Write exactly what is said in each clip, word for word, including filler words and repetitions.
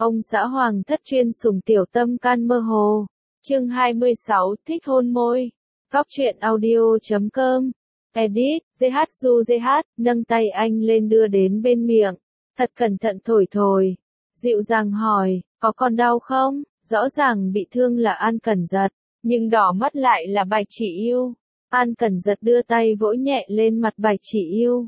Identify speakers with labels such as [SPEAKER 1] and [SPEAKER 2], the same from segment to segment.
[SPEAKER 1] Ông xã hoàng thất chuyên sủng tiểu tâm can mơ hồ. Chương hai mươi sáu, thích hôn môi. Góc truyện audio chấm com. Edit, gi hát du gi hát, nâng tay anh lên đưa đến bên miệng. Thật cẩn thận thổi thổi. Dịu dàng hỏi, có còn đau không? Rõ ràng bị thương là An Cẩn Giật, nhưng đỏ mắt lại là Bạch Chỉ Yêu. An Cẩn Giật đưa tay vỗ nhẹ lên mặt Bạch Chỉ Yêu.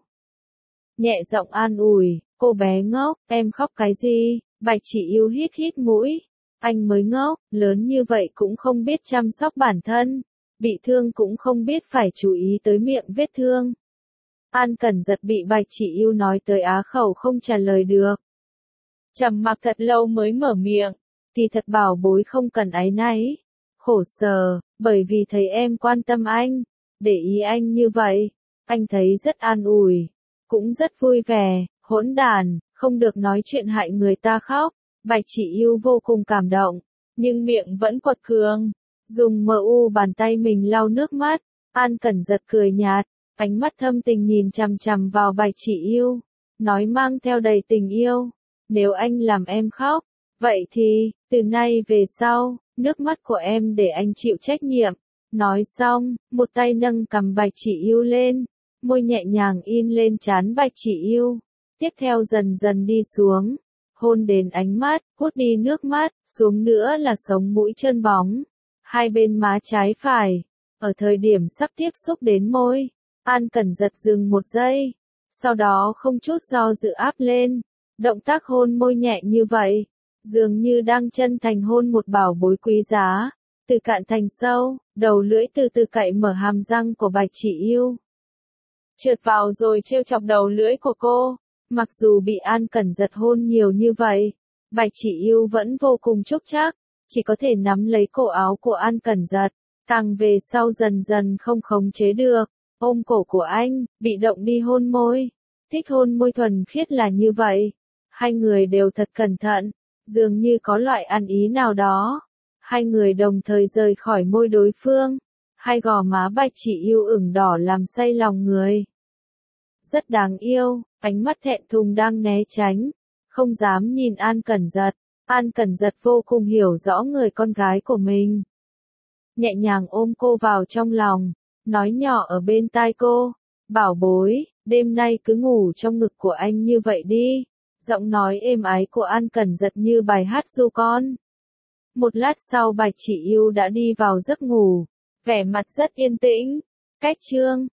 [SPEAKER 1] Nhẹ giọng an ủi, cô bé ngốc, em khóc cái gì? Bạch Chỉ Yêu hít hít mũi. Anh mới ngốc, lớn như vậy cũng không biết chăm sóc bản thân. Bị thương cũng không biết phải chú ý tới miệng vết thương. An Cẩn Giật bị Bạch Chỉ Yêu nói tới á khẩu không trả lời được. Trầm mặc thật lâu mới mở miệng, thì thật bảo bối không cần áy náy. Khổ sở, bởi vì thấy em quan tâm anh, để ý anh như vậy, anh thấy rất an ủi, cũng rất vui vẻ, hỗn đản, không được nói chuyện hại người ta khóc. Bạch Chỉ Yêu vô cùng cảm động, nhưng miệng vẫn quật cường, dùng mờ u bàn tay mình lau nước mắt. An Cẩn Giật cười nhạt, ánh mắt thâm tình nhìn chằm chằm vào Bạch Chỉ Yêu, nói mang theo đầy tình yêu, nếu anh làm em khóc, vậy thì, từ nay về sau, nước mắt của em để anh chịu trách nhiệm. Nói xong, một tay nâng cằm Bạch Chỉ Yêu lên, môi nhẹ nhàng in lên trán Bạch Chỉ Yêu, tiếp theo dần dần đi xuống, hôn đến ánh mắt, hút đi nước mắt, xuống nữa là sống mũi trơn bóng, hai bên má trái phải. Ở thời điểm sắp tiếp xúc đến môi, An Cẩn Giật dừng một giây, sau đó không chút do dự áp lên, động tác hôn môi nhẹ như vậy, dường như đang chân thành hôn một bảo bối quý giá, từ cạn thành sâu, đầu lưỡi từ từ cạy mở hàm răng của Bạch Chỉ Yêu. Trượt vào rồi trêu chọc đầu lưỡi của cô, mặc dù bị An Cẩn Giật hôn nhiều như vậy, Bạch Chỉ Yêu vẫn vô cùng chúc chắc, chỉ có thể nắm lấy cổ áo của An Cẩn Giật, càng về sau dần dần không khống chế được, ôm cổ của anh, bị động đi hôn môi. Thích hôn môi thuần khiết là như vậy, hai người đều thật cẩn thận, dường như có loại ăn ý nào đó. Hai người đồng thời rời khỏi môi đối phương, hai gò má Bạch Chỉ Yêu ửng đỏ làm say lòng người. Rất đáng yêu, ánh mắt thẹn thùng đang né tránh, không dám nhìn An Cẩn Giật. An Cẩn Giật vô cùng hiểu rõ người con gái của mình. Nhẹ nhàng ôm cô vào trong lòng, nói nhỏ ở bên tai cô, bảo bối, đêm nay cứ ngủ trong ngực của anh như vậy đi. Giọng nói êm ái của An Cẩn Giật như bài hát ru con. Một lát sau Bạch Chỉ Yêu đã đi vào giấc ngủ, vẻ mặt rất yên tĩnh. Cách chương